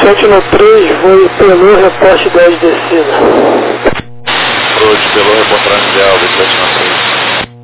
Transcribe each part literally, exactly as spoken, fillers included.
Sentinel três, voo pelo reporte dez descida. Approach pelo reportagem ideal do Sentinel três.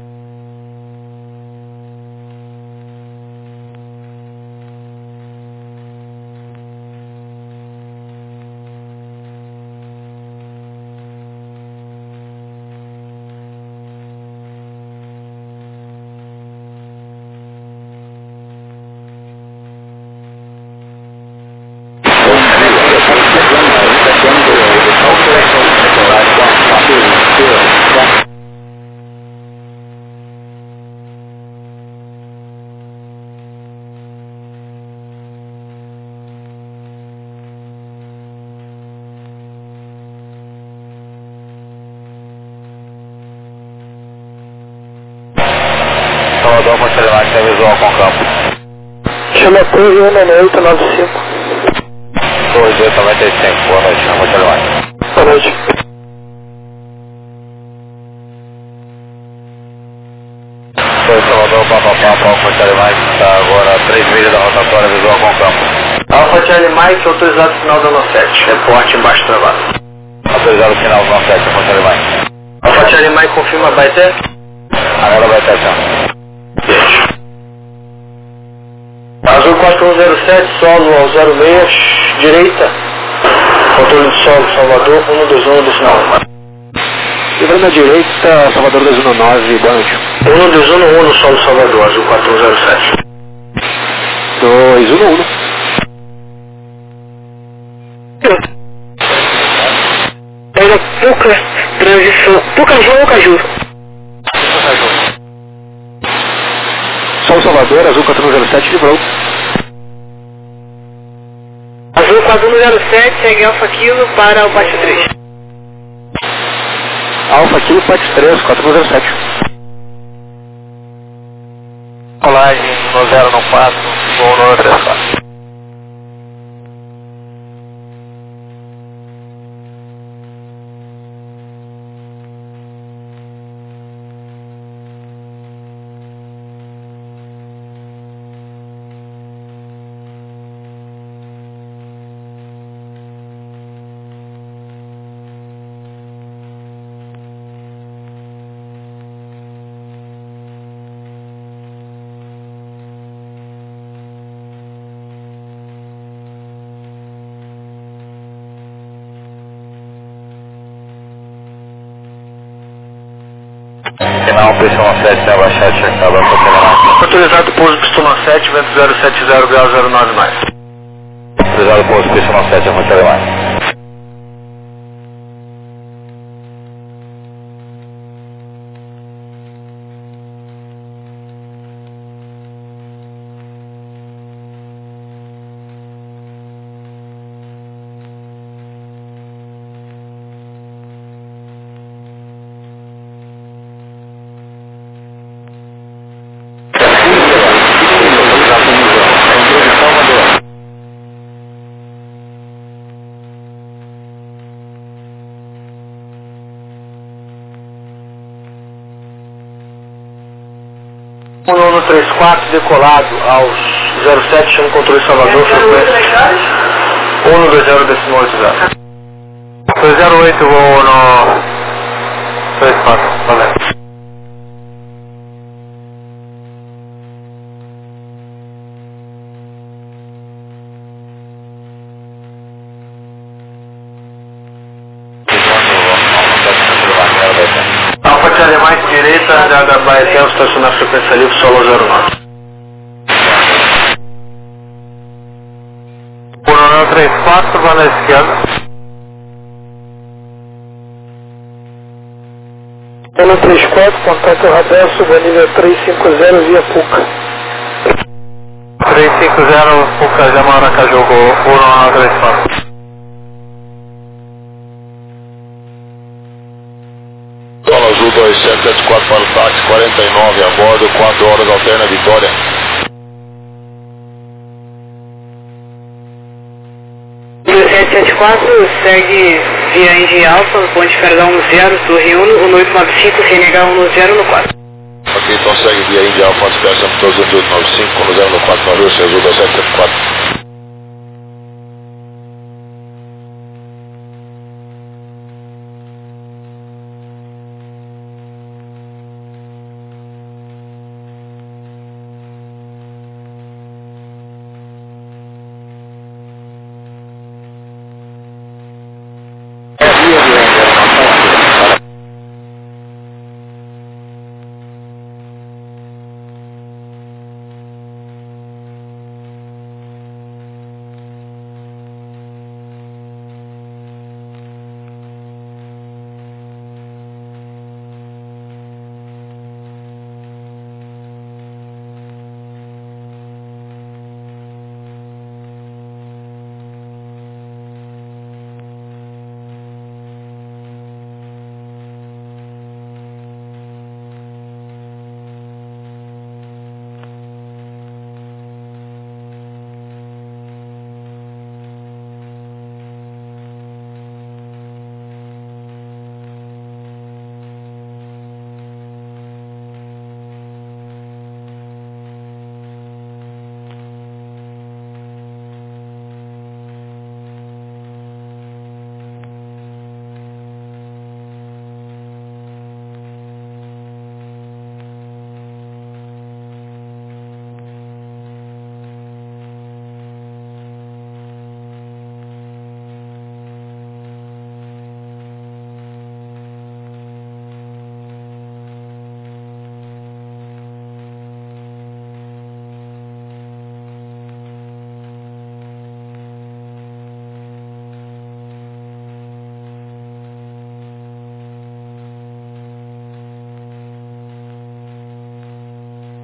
Salvador, Montelemar, visual com campo. Chama Torre um nove oito nove cinco. Torre oito noventa e cinco, boa noite, Montelemar. Boa noite. Torre Salvador, papapá, Alfa Montelemar, está agora a três milhas da rotatória visual com campo. Alfa Charlie Mike, autorizado final da nove sete, reporte embaixo travado. Autorizado final da nove sete, Montelemar. Alfa Charlie Mike, confirma Baité? Agora vai ter ação. Azul quatro um zero sete, solo ao zero seis, direita. Controle de solo, Salvador, um dois um do sinal. Livrando à direita, Salvador dois um nove, boa noite. um dois um um no solo Salvador, Azul quatro um zero sete. dois um um. Pega Puca, transição. Pucaju ou Caju? Sol Salvador, Azul quatro um zero sete, livrou. Azul quatro um zero sete, segue Alfa Kilo para o Pátio três. Alfa Kilo, Pátio três, quatro um zero sete. Colagem no zero no quatro, voo no três quatro. Final, pistão sete, né, baixar, checar, vai para Autorizado pouso pistão sete, vento zero sete zero, grau zero nove mais. Autorizado pouso pistão sete, Monte Alemão. um um três quatro decolado aos zero sete, chama o controle Salvador, frequência um dois zero decimal oito zero. dois zero oito, vou no três quatro, valeu. Alfa Charlie Mike, direita, da Baetel, estacionar frequência livre, solo zero nove. um três quatro, vai na esquerda. um três quatro, contato Rabel, subanível três cinco zero via Puca. três cinco zero, Puca, Jamaracaju, um três quatro. Solo Azul dois sete sete quatro para o táxi, quarenta e nove a bordo, quatro horas alterna Vitória. dois sete sete quatro, segue via Indy Alfa, ponte Perdão zero, Torre um, um oito nove cinco, C N H um zero no quatro. Ok, então segue via Indy Alfa, espécie todos um oito nove cinco, no zero no quatro, Azul dois sete sete quatro.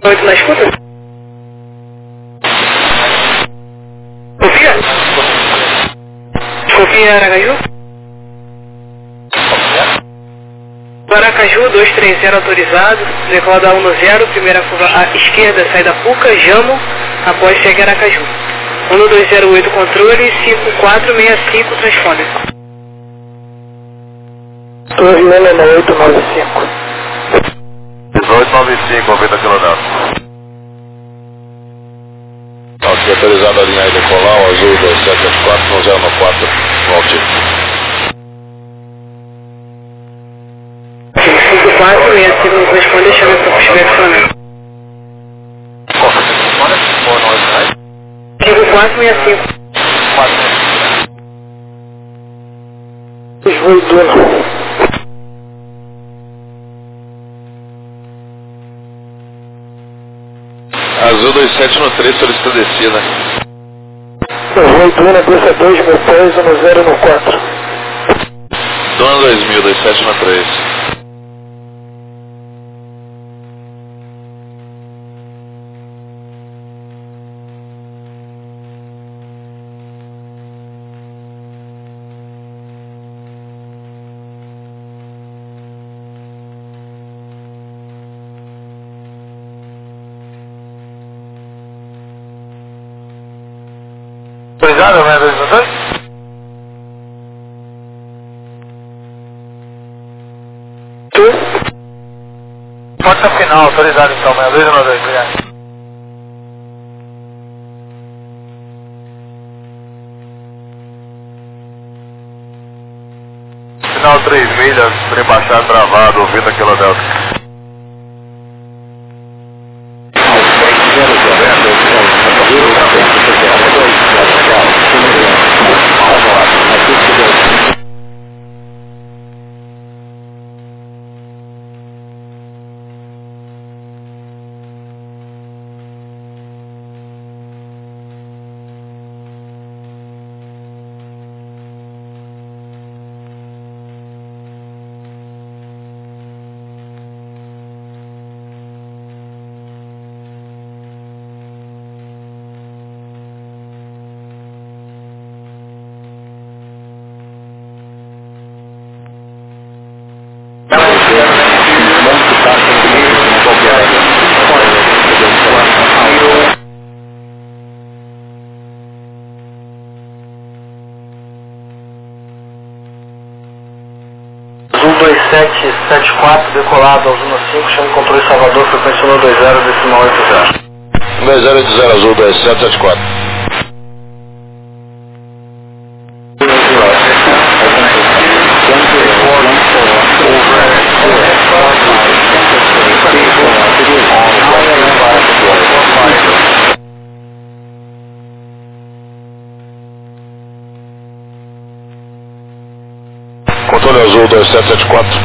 oito na escuta? Confia? Confia Aracaju? Aracaju dois três zero autorizado, decola um no zero, primeira curva à esquerda, sai da Puca, Jamo, após segue Aracaju. um dois zero oito controle, cinco quatro seis cinco transponder. Torre Helena oito nove cinco. dezoito noventa e cinco, ouvida Filadélfia. Ok, autorizado a linha aí decolar, o azul dois sete sete quatro, no zero quatro, no altivo. cinco quatro seis cinco transponder, chama para o chefe sonando. cinco quatro seis cinco. Desvio Duna. Azul dois sete no três, solicita descida. Desvio Duna, desça dois mil pés, no zero no quatro. Dona dois mil, dois sete no três. Autorizado, né, dois no dois? Tu? Porta final, autorizado então, meia dois no dois, obrigado. Final três milhas, trem baixado travado, ouvida Filadélfia. Azul dois sete sete quatro, decolado ao Zona cinco, chama de controle Salvador, frequência um dois zero, decimal oito zero. um dois zero oito zero, azul dois sete sete quatro. Controle azul dois sete sete quatro.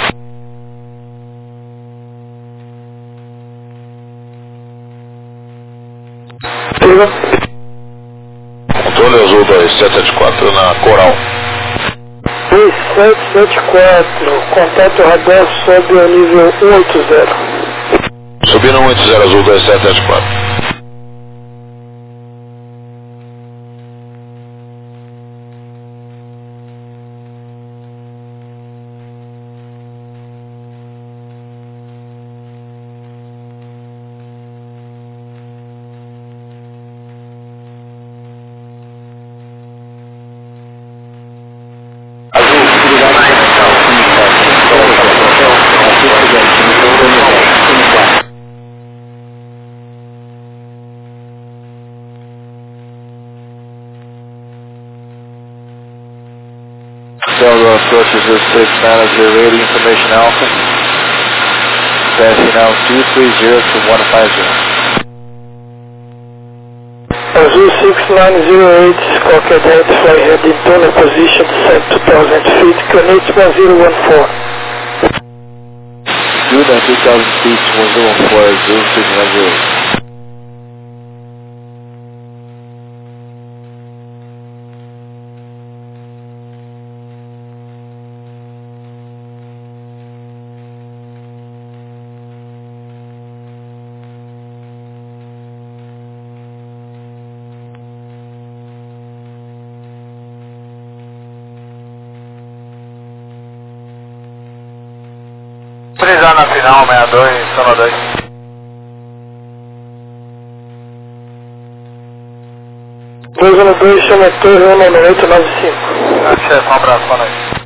Controle azul dois sete sete quatro na Coral. dois sete sete quatro, contato radar sobe ao nível cento e oitenta. Subindo cento e oitenta, azul dois sete sete quatro. Delta approaches with six manager radio information alpha. Passing now two three zero to one five zero. Azul six nine zero eight, qualquer data, fly heading tunnel position, descent two thousand feet, connect one zero one four. Good on two thousand feet, one zero one four, Azul six nine zero eight. Autorizar na final, sessenta e dois, zona dois. dois zero dois, chama Torre um nove oito nove cinco. Ah, chefe, um abraço, boa noite.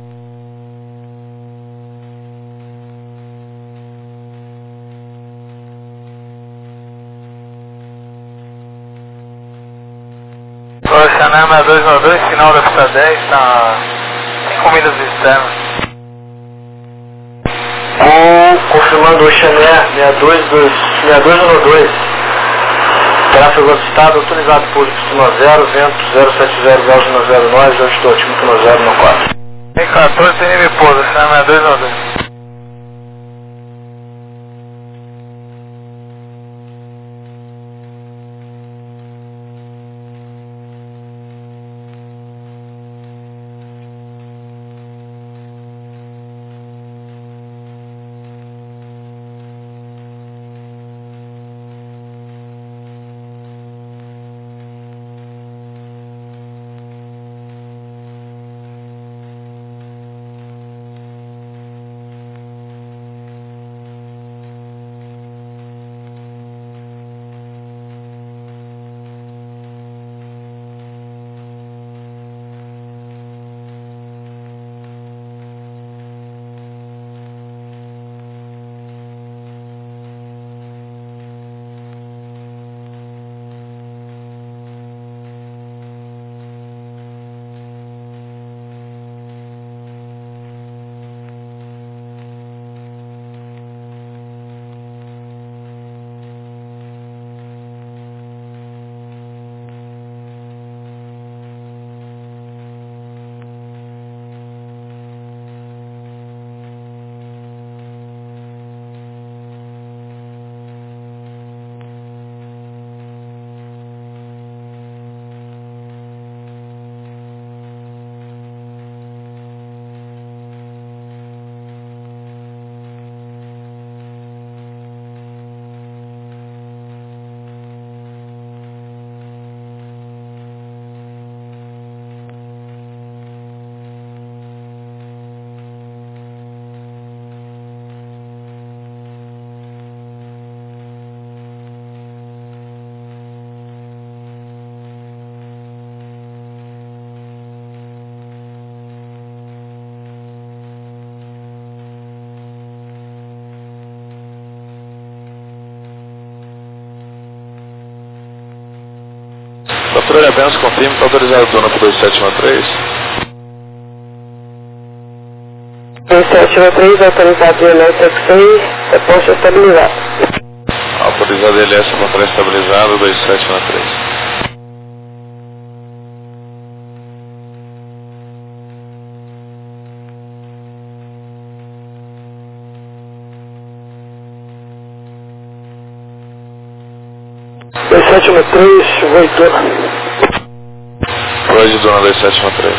Oceané sessenta e dois nove dois, final da pista dez, tá cinco milhas externas. Com, confirmando Oceané sessenta e dois nove dois. Tráfego assustado, autorizado por pista zero, vento zero sete zero, graus no zero nove, altitude altimetro zero no quatro. Em quatorze tem nível pouso, sessenta e dois nove dois. Patrulha apenas confirme, está autorizado o turno para dois sete um três. dois sete um três, autorizado de elétrico seis, reposto estabilizado. Autorizado L S controle estabilizado, dois sete um três. dois sete um três, Voitona. Hoje, dona dois sete um três.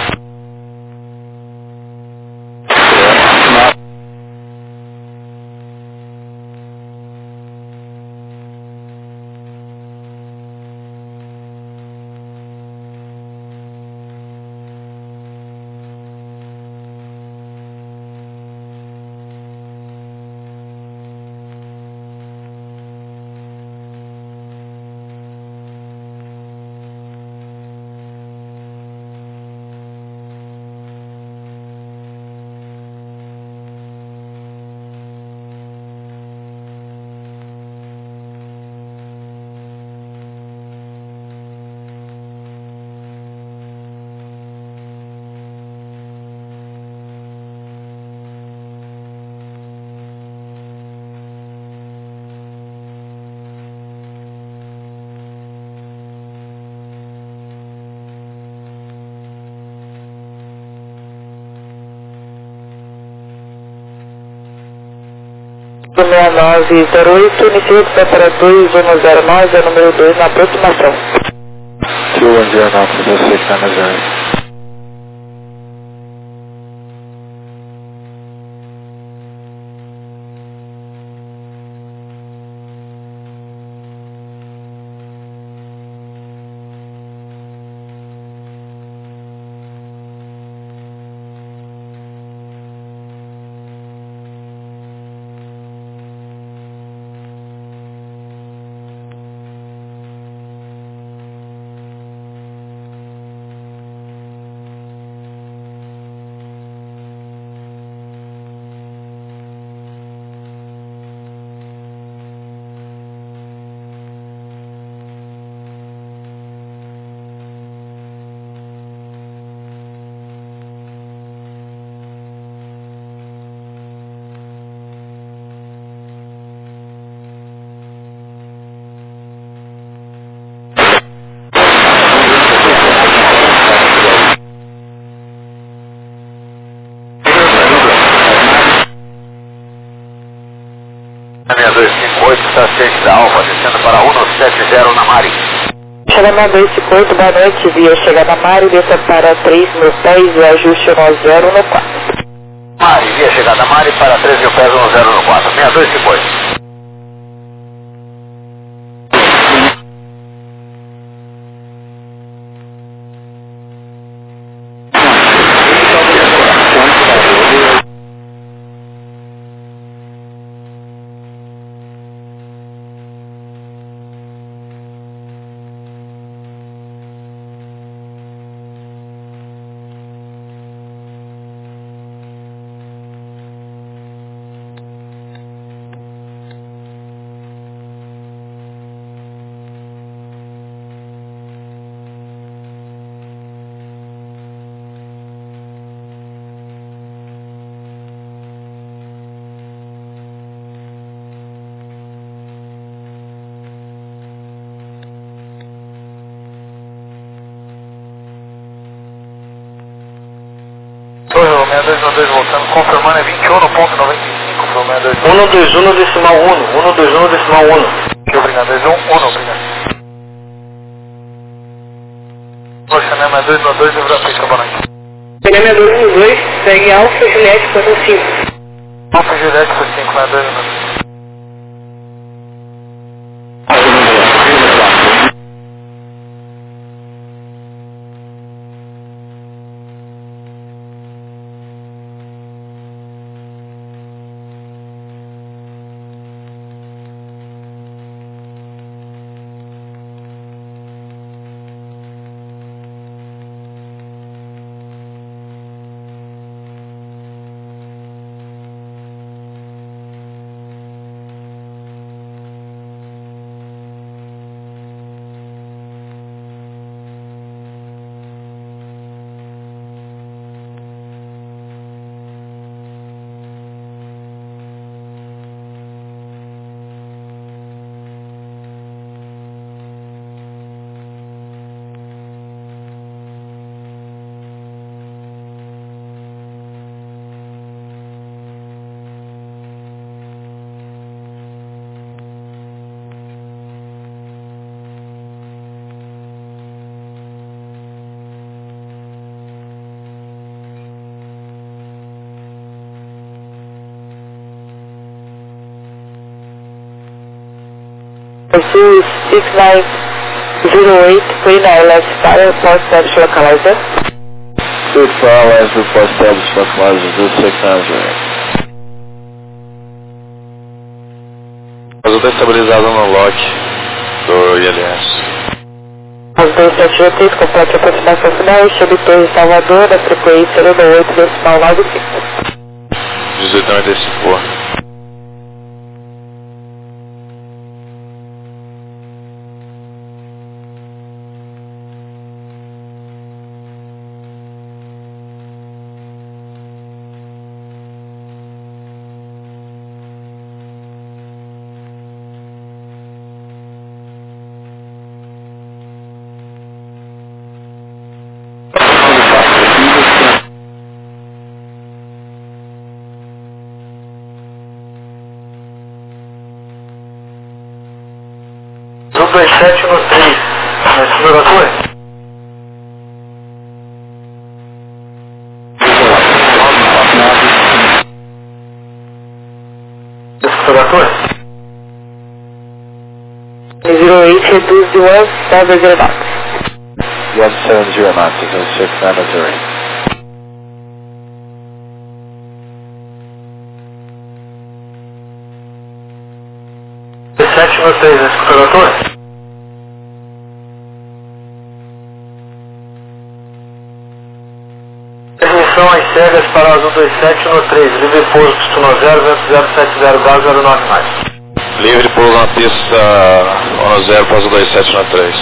seis nove zero oito, iniciante para dois um zero nove, é número dois na aproximação. two one zero nine for the six nine zero. da Alfa, descendo para um sete zero na Mari. Chegada dois cinco oito, boa noite, via chegada Mari, desça para três mil pés e ajuste um zero no quatro. Mari, via chegada Mari para três mil pés, um zero no quatro, seis dois cinco oito. seis dois um dois voltando, confirmando é vinte e um ponto noventa e cinco para o seis dois um. um dois um decimal um, um dois um decimal um. Ok, obrigado, dois um, um, obrigado. Poxa, né, mais dois um dois, eu vou dar boa noite. Cinema dois um dois, segue Alfa Juliette quatro cinco. Alfa Juliette quatro cinco, mais dois um dois. Azul six nine zero eight, clean air left fire, port service localizer. Good fire, last report established localizer, Azul six nine zero eight. Azul está estabilizado no lock do I L S. Azul sete oito oito, complete a aproximação final, Chame Torre Salvador, da frequência número oito decimal nove cinco. dezoito noventa e cinco. dois sete no três, na exploradora. Exploradora. zero oito, reduz de one seven zero knots. one seven zero knots, Azul six nine zero eight. sete no três, na exploradora. Transmissão às cegas para o Azul dois sete no três, livre pouso, pistona zero, vento zero sete zero, gás zero nove mais. Livre pouso na pista um zero para o Azul dois sete no três.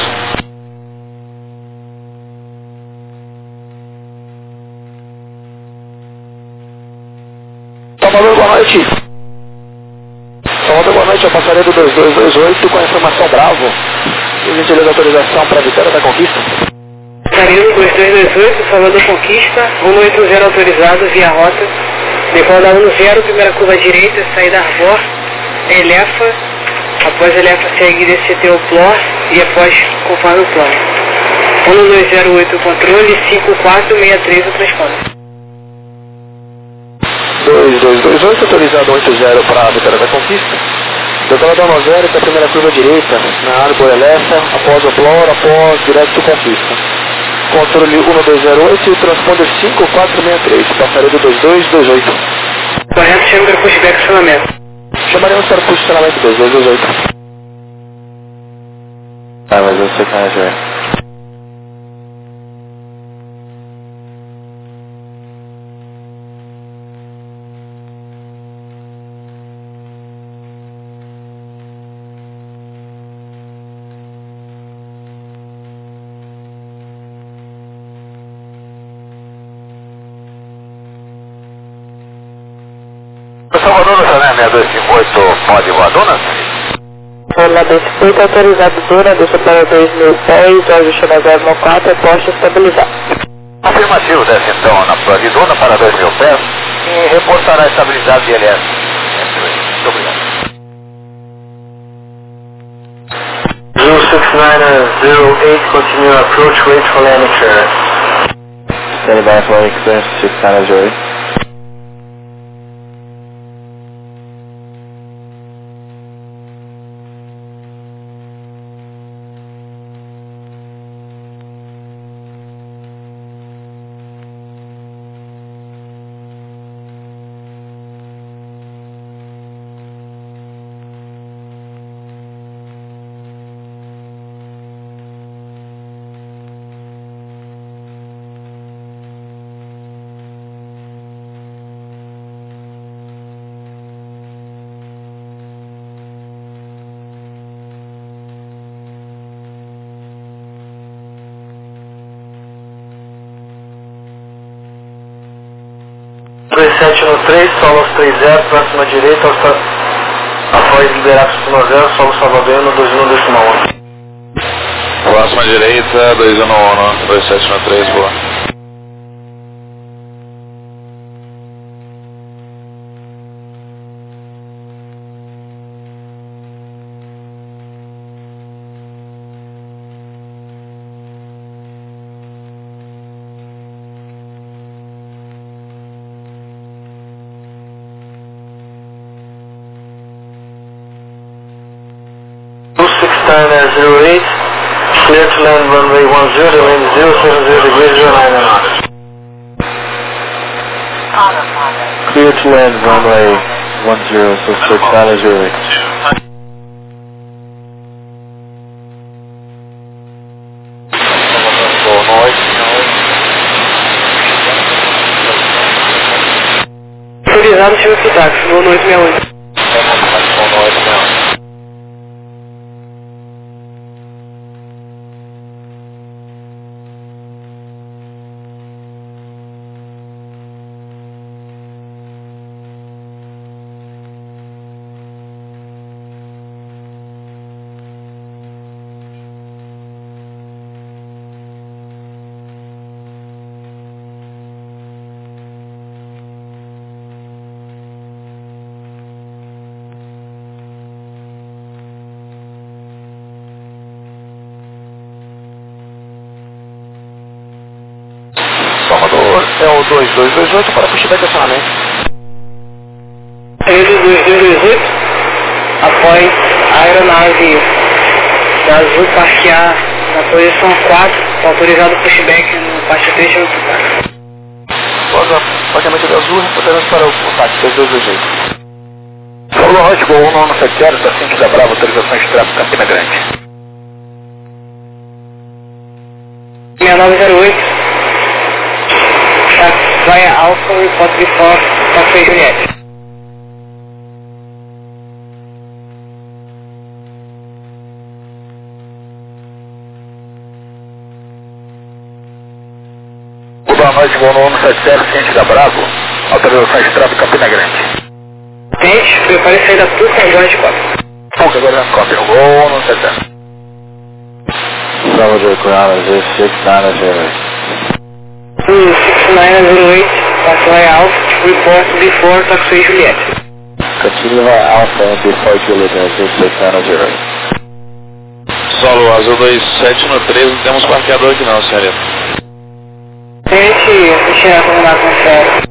Salvador, boa noite. Salvador, boa noite, eu passarei do dois dois dois oito com a informação Bravo. E gentileza de autorização para a vitória da conquista. Carinho dois dois dois oito, Salvador Conquista, um oito zero autorizado via rota. Decola um zero, primeira curva direita, saída Arvor, Elefa, Após ele segue D C T o P L O R e após conforme o plano. um dois zero oito o controle, cinco quatro seis três o transponder. dois dois dois oito, autorizado oito zero para a vitória da conquista. Decolador nove zero, para a primeira curva direita, na Arbor Elessa, após o P L O R, após direto conquista. Controle um dois zero oito, transponder cinco quatro seis três, passaredo dois dois dois oito. Correto, chama para pushback acionamento. Chamaremos para posicionamento dois dois dois oito. Ah, mas eu sei que é, já. Salvador, no Sané seis dois cinco oito, pode voar, dona? Olá, dois cinco oito, autorizado dona, deixa para dois mil pés, ajuste na zero nove quatro, poste estabilizado. Afirmativo, desce então na prova de dona para dois mil pés e reportará a estabilidade de L S. Muito obrigado. zero six nine zero eight, continue approach, wait for landing clearance. Standing by for landing clearance, six nine zero eight. dois sete no três, solo aos três zero, próxima direita, após liberar o zero, solo Salvador no dois um decimal um. Próxima direita, dois um um, dois sete no três, boa. six nine zero eight, clear to land runway one zero, wind zero seven zero degrees, zero nine knots. Clear to land runway one zero, so six nine zero eight. Autorizado, chama para o táxi, voo no oito seis oito. Salvador é o dois dois dois oito para pushback acionamento. três dois dois dois oito, após a aeronave da Azul parquear na posição quatro, autorizado pushback no parte três do táxi. Após o parqueamento da Azul, reportamos para o táxi dois dois dois oito. Salvador, Lógico, um nove sete zero, está cinco da Bravo, autorização de tráfego, Campina Grande. seis nove zero oito. Via Alpha, report before Taxi Juliette. Boa noite, voo no um sete zero, ciente da Bravo, autorização de tráfego, Campina Grande. Gente, prepare sair da Tuca e Jorge Copa. Tuca, agora na cópia, voo no um sete zero. Salvador Ground, six nine zero eight. six nine zero eight, Taxi Alpha, report before Taxi Juliette. Continue via Alpha and before Juliet zero six nine zero. Solo Azul dois sete um três, não temos parqueador aqui não, senhorita. Gente, deixa eu arrumar com sério.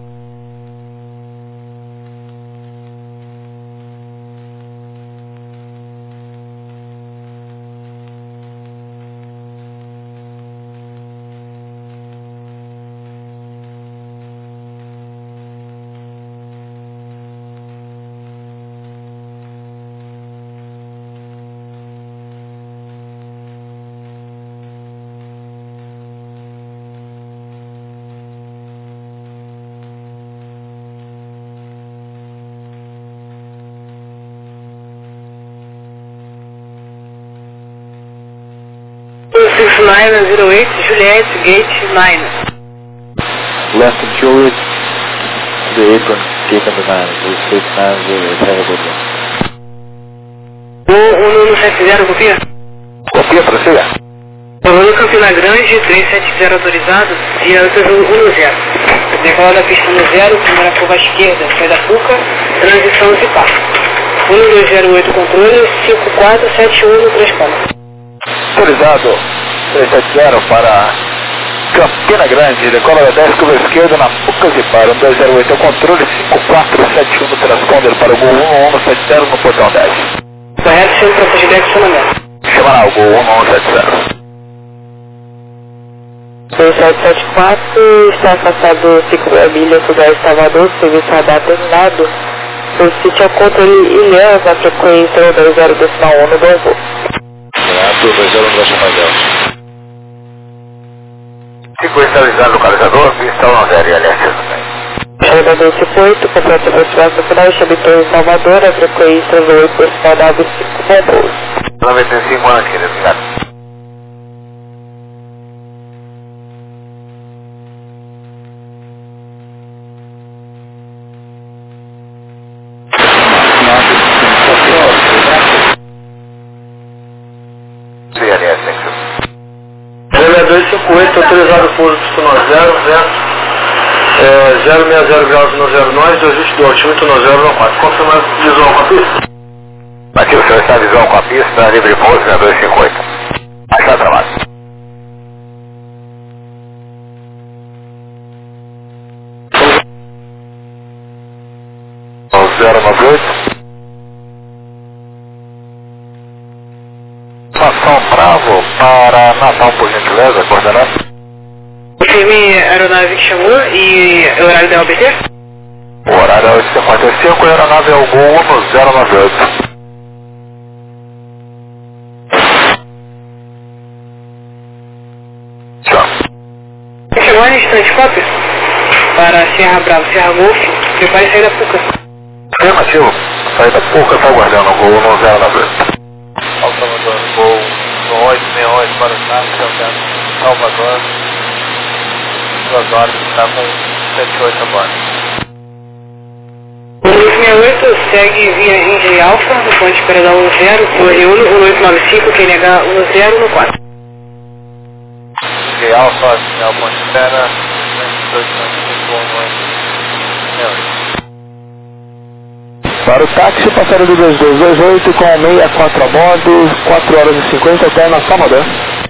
six nine zero eight, Juliet, gate nine. Left and Juliet, the apron, gate number nine, zero six nine zero eight, have a good one. um um sete zero, copia? Copia, prossiga. Falando Campina Grande, três sete zero autorizado, via antes um zero. Decola da pista no zero, primeira curva à esquerda, sai da Puca, transição Zipar. um dois zero oito controle, cinco quatro sete um no transponder. Autorizado três sete zero para Campina Grande, decola da dez, curva esquerda na Pucas e para um dois zero oito, ao controle cinco quatro sete um no transponder para o Gol um um sete zero no portão dez. Correto, chama para pushback semanal. Semanal, Gol um um sete zero. dois sete sete quatro, está afastado cinco milhas do Salvador, serviço radar terminado. Solicite ao controle Ilhéus na frequência dois zero decimal um no bom voo. Renato dois zero um decimal dez. Ficou estabilizado o localizador, pista um zero e L S também. Chega doze oito, completa a aproximação final, Chabitou em Salvador, a frequência oito decimal nove cinco, bom voo. noventa e cinco anos, querido, obrigado. dois cinco oito, autorizado pouso pistão zero, vento é, zero seis zero graus no zero nove, dois vinte do altímetro no zero nove quatro. Confirmar visão com a pista? Aqui o senhor está a visão com a pista, livre pouso na dois cinco oito. Achar trabalho. zero nove oito. Ação Bravo para Natal, por gentileza, coordenando. Confirme a aeronave que chamou e o horário da O B T? O horário é oito e cinquenta e cinco e a aeronave é o Gol um zero nove oito. Tchau. Chegou a instante, cópia? Para Serra Bravo, Serra Golf, prepare sair da Puca. Afirmativo. Saída Puca, está aguardando o Gol um zero nove oito. Salvador, Gol um oito seis oito para o Estado, Salvador, duas horas, está com sete oito a bordo. O um oito seis oito segue via Indy Alpha, no ponto de espera da um zero, Torre um, um oito nove cinco, Q N H um zero no quatro. Indy Alpha, sinal ponto de espera, dois nove cinco um oito. Para o táxi, passaram do dois dois dois oito com sessenta e quatro a bordo, quatro horas e cinquenta até na Salvador.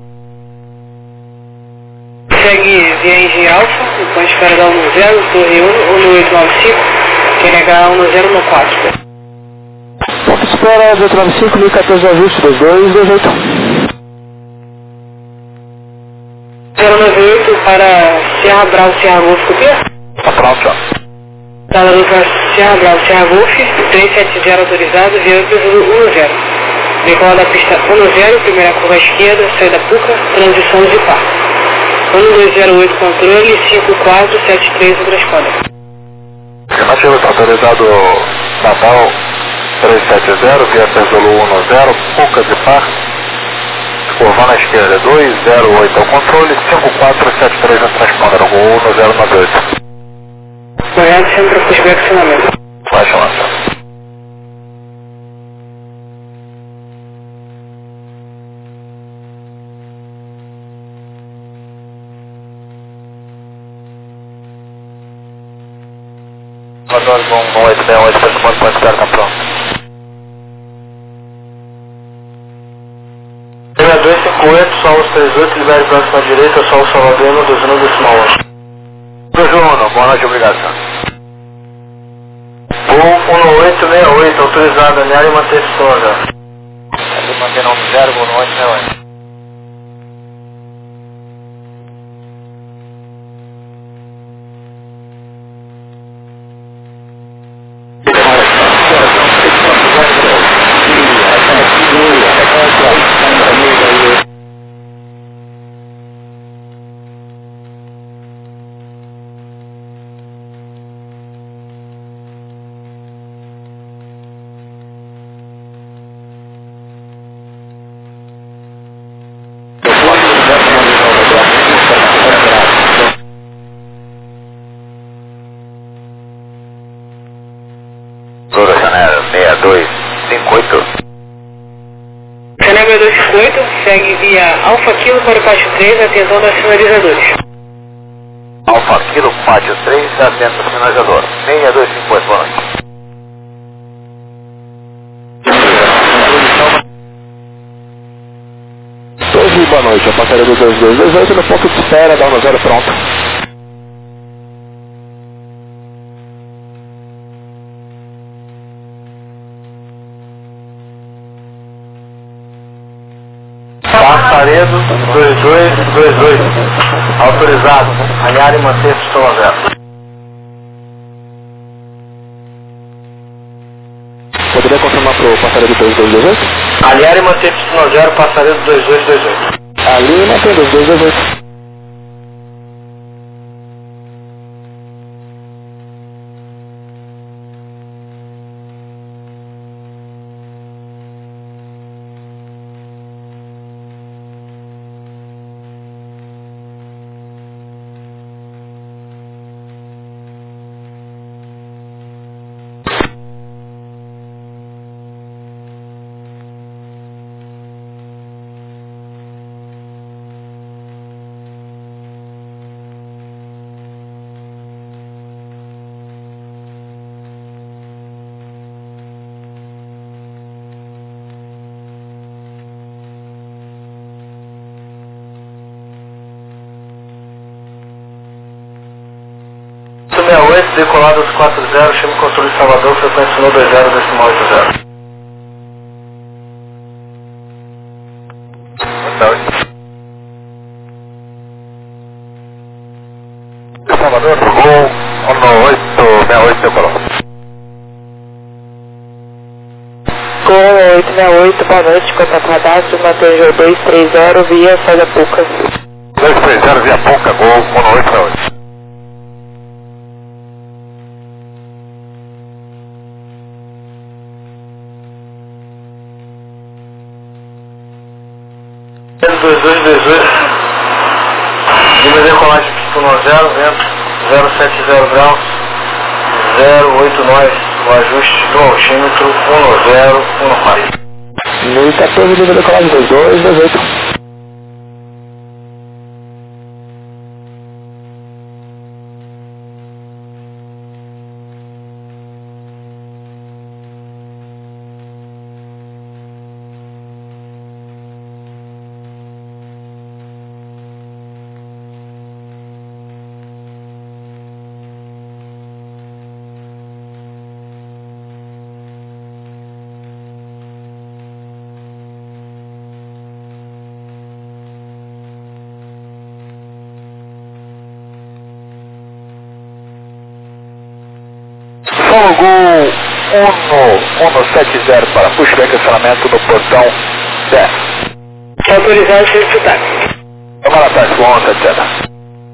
Segue via Indy Alpha, no ponto de espera da um zero, Torre um, um oito nove cinco, Q N H um zero no quatro. Ponto de espera dois nove cinco, mil e quatorze ajuste, dois dois dois oito. zero nove oito para Serra Bravo, Serra Golf, copia? Está pronto, já. Salvador para Serra Bravo, Serra Golf, três sete zero autorizado, via um zero. Decola da pista um zero, primeira curva à esquerda, sai da Puca, transição Zipar. um dois zero oito controle, cinco quatro sete três no transponder. Afirmativo, está autorizado Natal três sete zero, via Tesolo um zero, Puca Zipar. Curvando à esquerda, dois zero oito ao controle, cinco quatro sete três no transponder, o Gol um zero nove oito. Correto, sempre pushback acionamento. Vai chamar, senhor. Salvador, bom, oito seis oito, para o ponto, ponto, está pronto. seis dois cinco oito, Solos três oito, libere próxima direita, Solo Salvador, um dois um, decimal onze. Juno, boa noite, obrigação. Voo um oito seis oito, autorizado, alinhar e manter pistão zero. Aqui mantendo um zero, boa noite, seis oito. seis dois cinco oito. Chanel seis dois cinco oito, segue via Alfa Kilo para o pátio três, atenção dos sinalizadores. Alfa Kilo, pátio três, atento ao sinalizador. seis dois cinco oito, boa noite. doze, boa noite, a passaria do dois dois dois oito no ponto de espera, dá um zero pronto. Passaredo dois dois dois oito, autorizado, alinhar e manter pistão zero. Poderia confirmar para o passaredo dois dois dois oito? Alinhar e manter pistão zero, passaredo dois dois dois oito. Ali mantém dois dois dois oito. seis oito, decolado aos quatro zero, chama o controle de Salvador, frequência um dois zero, decimal oito zero. Salvador, voo um oito seis oito, decolou. Com oito seis oito, boa noite, contato cadastro, mantém dois três zero, via Saída Puca. dois três zero, via Puca, gol um oito seis oito. dois dois dois oito, nível de decolagem pistão zero, vento zero sete zero graus, zero oito nove, o ajuste do altímetro um zero um quatro. No quatorze, nível de decolagem dois dois dois oito. Solo Gol um um sete zero para pushback acionamento no portão dez. Autorizado sem disputar. Vamos lá, táxi, um sete zero.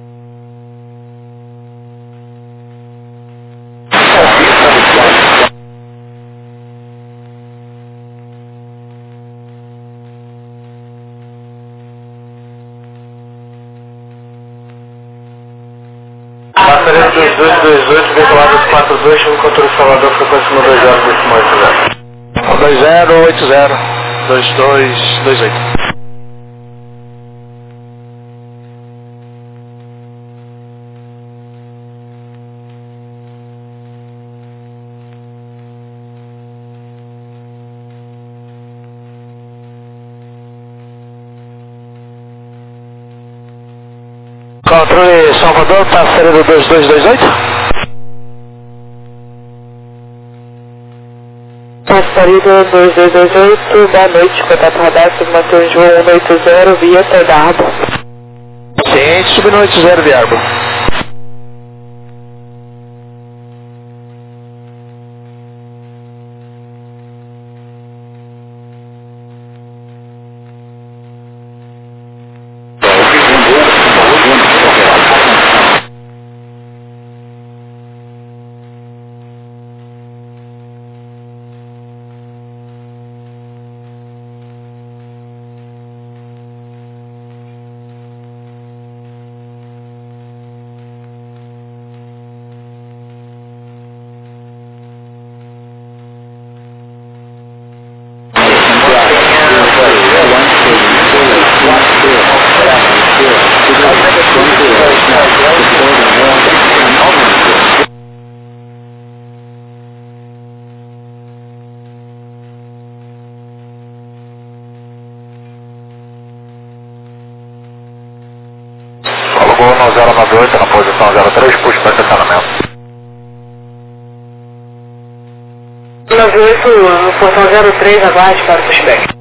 Passaredo dois dois dois oito, decolado aos quatro dois, chama o controle de Salvador, frequência um dois zero, decimal oito zero. dois zero oito zero, dois dois dois oito. Controle Salvador, para a série do dois dois dois oito. Passarível dois dois dois oito, boa noite, contato radar, submatou João cento e oitenta, via Tedarbo. Ciente, subindo oitenta de Arbo. Gol zero nove oito na posição zero três, puxa para estacionamento. nove oito, posição zero três, aguarde para o pushback.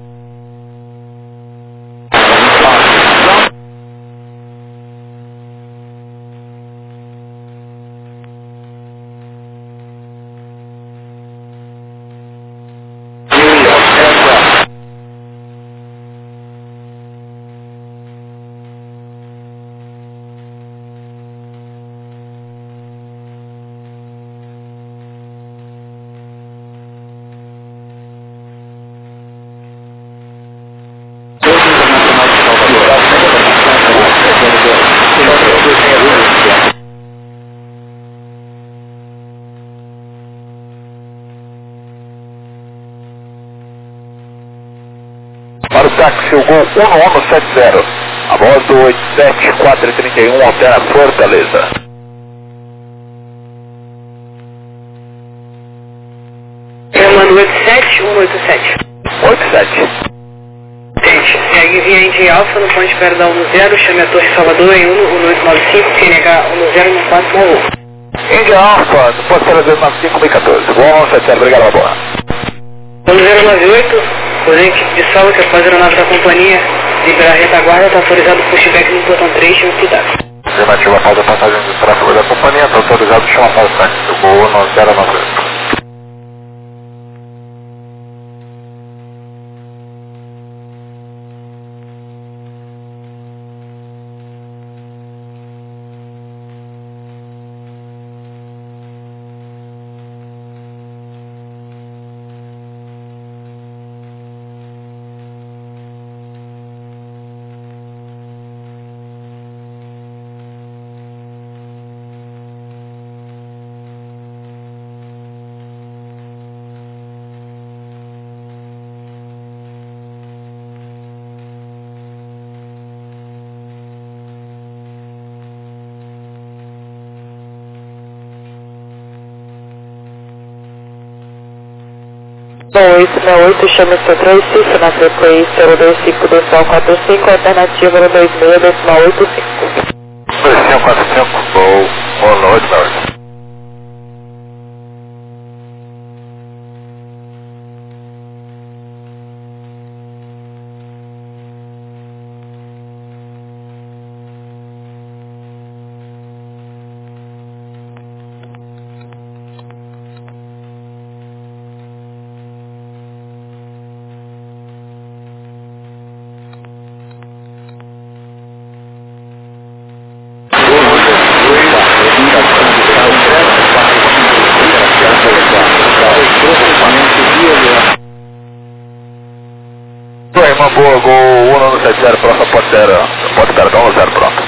Para o táxi, o Gol um um sete zero, a bordo oito sete quatro três um, altera Fortaleza. Comando oito sete um oito sete. oito sete. Gente, segue via Indy Alfa no ponto de espera da um zero, chame a Torre Salvador em um oito nove cinco, Q N H um zero um quatro um. Indy Alfa, no ponto zero zero nove cinco mil e quatorze, Gol um sete zero, obrigado, Laboa. um zero nove oito, porém equipe de salva que após a aeronave da companhia liberar a retaguarda, está autorizado o pushback no portão três, chama cuidado. Afirmativa, após a passagem de tráfego da companhia, está autorizado, chama para o táxi, o Gol um zero nove oito. oito seis oito, chame o três seis na frequência zero dois cinco decimal quatro cinco, alternativa no dois seis decimal oito cinco. dois cinco quatro cinco, Gol um oito oito. Uma boa, Gol um um sete zero, próxima pode zero, pode dar um zero, pronto.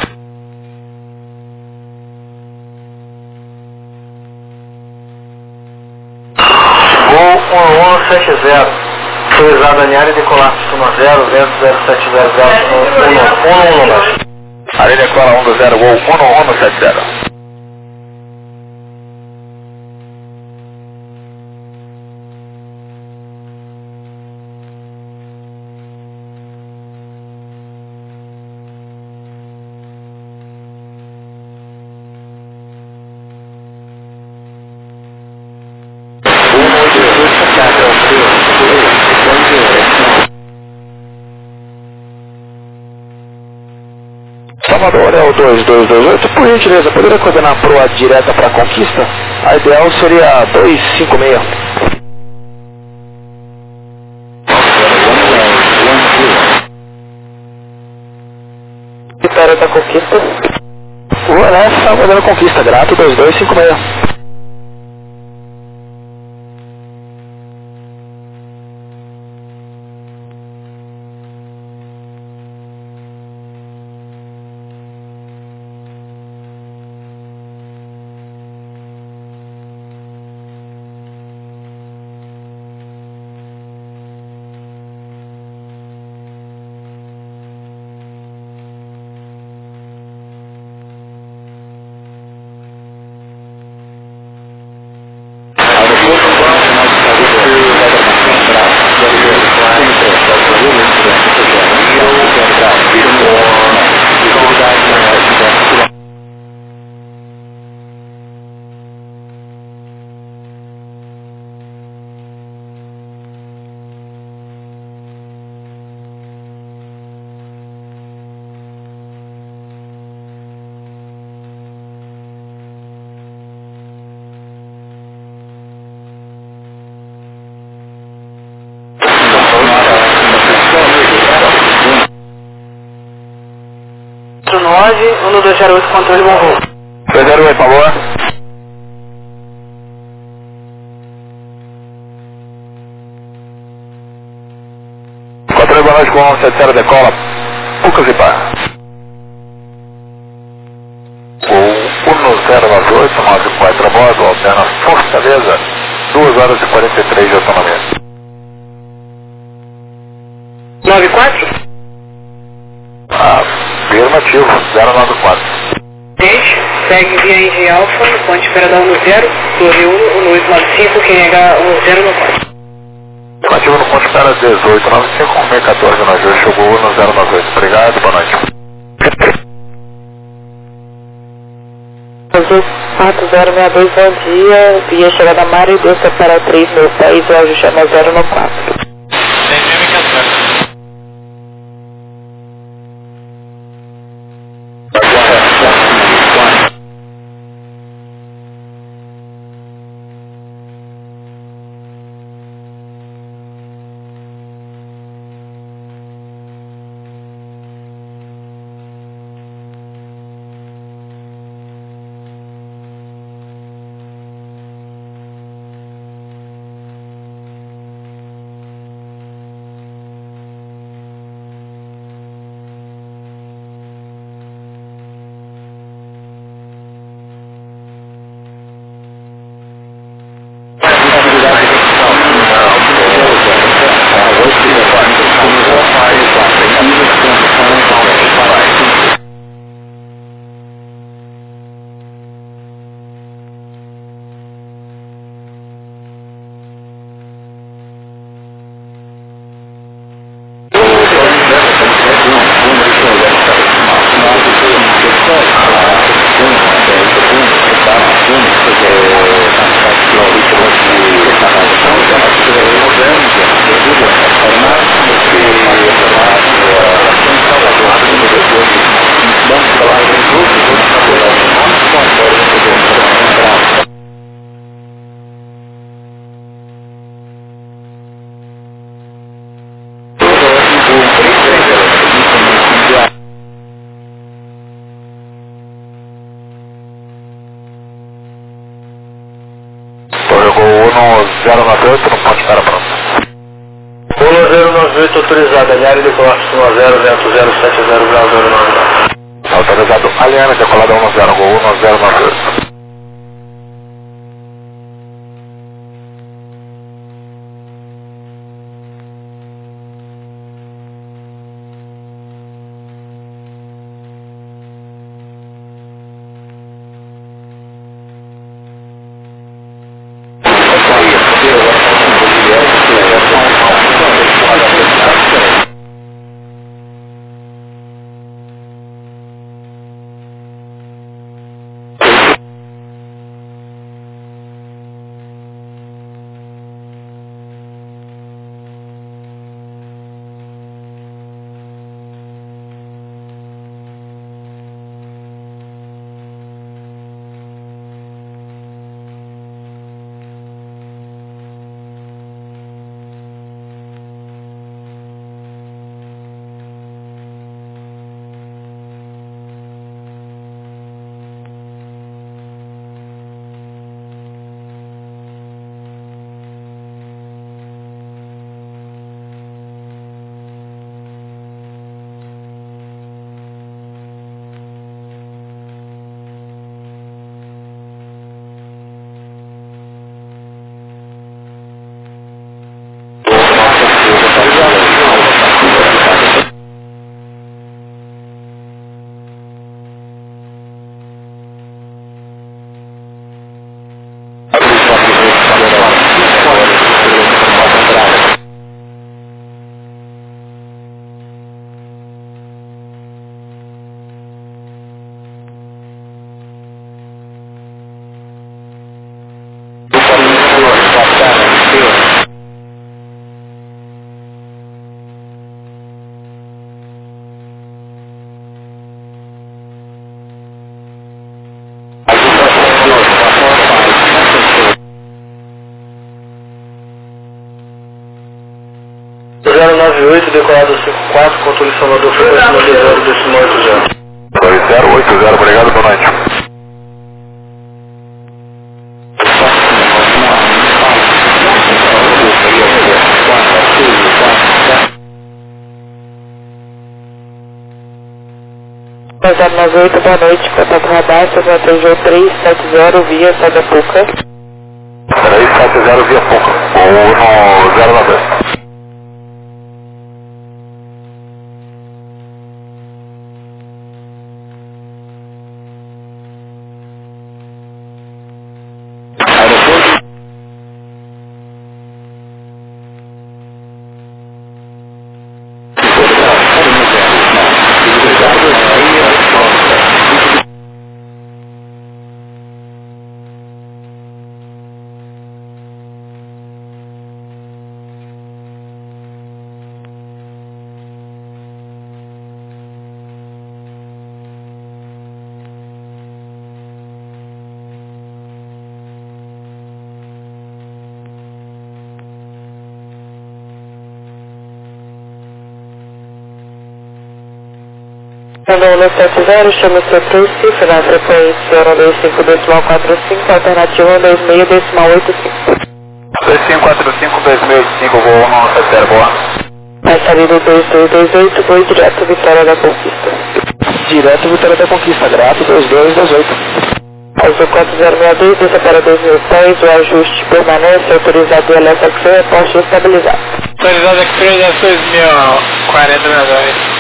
Gol um um sete zero, autorizado a área de colapso um zero, vento zero sete zero graus, um um um. Área de cola um zero, Gol um um sete zero. Salvador é o dois dois dois oito, por gentileza, poderia coordenar proa direta para a Conquista? A ideal seria dois cinco seis. Vitória da Conquista. Rua Leste, Salvador da Conquista, Grato dois dois cinco seis. um dois zero oito, controle bom voo. dois zero oito, por favor. Controle boa noite com sete zero, decola, Pucas e Par. O um zero nove oito, nove quatro a bordo, alterna Fortaleza, duas horas e quarenta e três de autonomia. nove quatro? Afirmativo, zero nove quatro. Segue via Indy Alfa, ponte Peradão no zero, Torre um, um dois nove cinco, quem H um zero no quatro. Afirmativo no ponte Pera dezoito nove cinco, um seis um quatro, nós hoje chegou no zero nove oito. Obrigado, boa noite. quatro zero seis dois, bom dia, via chegada Mário, desça para três mil pés, o áudio chama zero no quatro. zero nove oito, não pode estar pronto. um zero nove oito autorizado, alinhar de decolar um zero, vento zero sete zero, grau zero nove nove. Autorizado, alinhar decolada um zero, gol um zero nove oito. decolado cinco quatro, controle Salvador, frequência nove zero, decimal oito zero. dois zero oito zero, obrigado, boa noite. zero nove oito, boa noite, contato radar, Santa G três sete zero, via Sai da Puca. três sete zero via Puca, ou no zero nove. Andando sete zero, chama o seu Príncipe, na frequência um dois cinco decimal quatro cinco, alternativa um dois seis decimal oito cinco. dois cinco quatro cinco, dois seis oito cinco, voo no sete zero, boa. Vai sair do dois dois dois oito, voo direto Vitória da Conquista. Direto Vitória da Conquista, grato dois dois dois oito. Azul quatro zero seis dois, desça para dois mil pés, o ajuste permanece, autorizado L S X E, poste estabilizado. Autorizado Express dois mil e quarenta medalhas.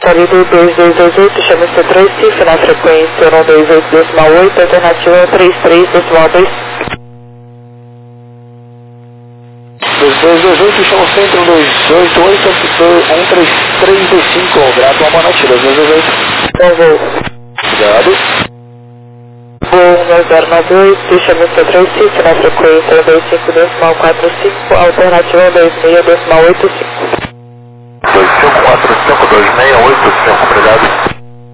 Sólido dois dois dois oito, chama C três, final frequência um dois oito decimal oito, alternativa três três decimal dois. dois dois dois oito, chama centro dois oito oito, um três três dois cinco, grato a Manote, dois dois dois oito. Bom voo. Obrigado. Voo um zero nove oito, chama C três, final frequência um dois cinco decimal quatro cinco, alternativa dois seis decimal oito cinco. dois cinco quatro cinco dois seis oito cinco, obrigado.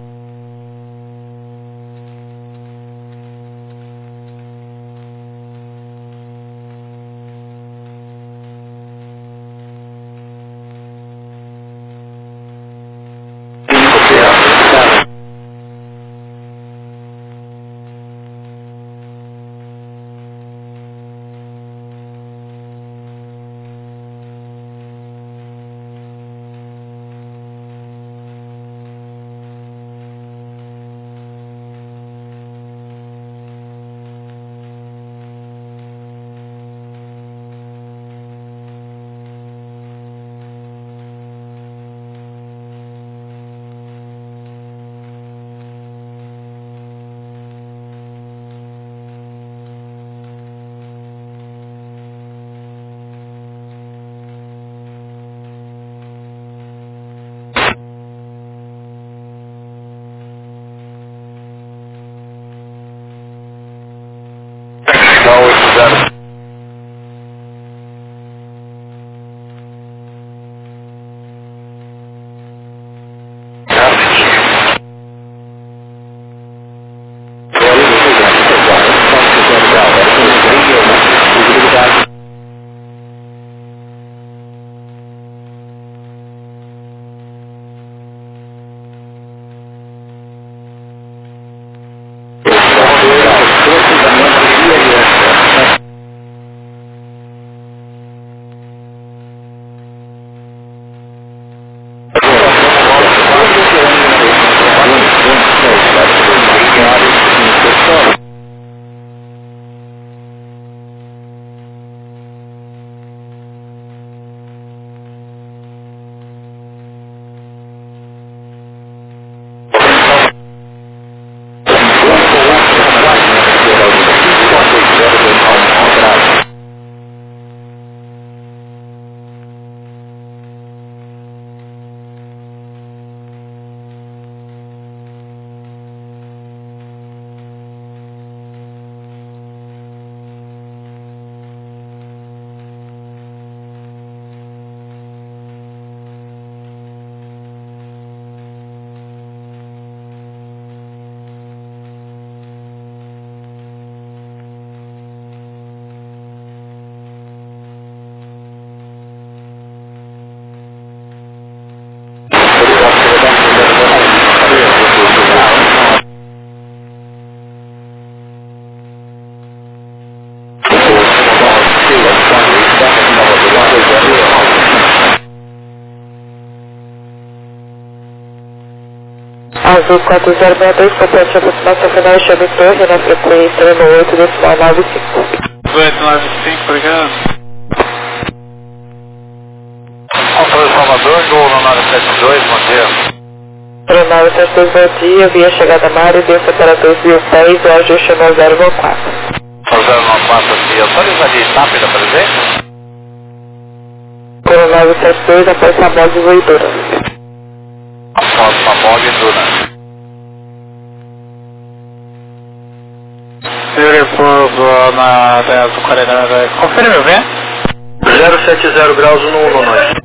Azul quatro zero seis dois, potente aproximação final, chame torre na frequência um oito decimal nove cinco. oito nove cinco, obrigado. Controle Salvador, Gol nove sete dois, bom dia. nove sete dois, bom dia, via chegada na área, deu temperatura mil dez, o ajuste no zero nove quatro. zero nove quatro aqui, autoriza de TAP da presente? nove sete dois, após a voz desenvolvedora. Após a voz desenvolvedora. Senhor Pouso na Azul quarenta, confere meu bem? zero sete zero graus no um nove.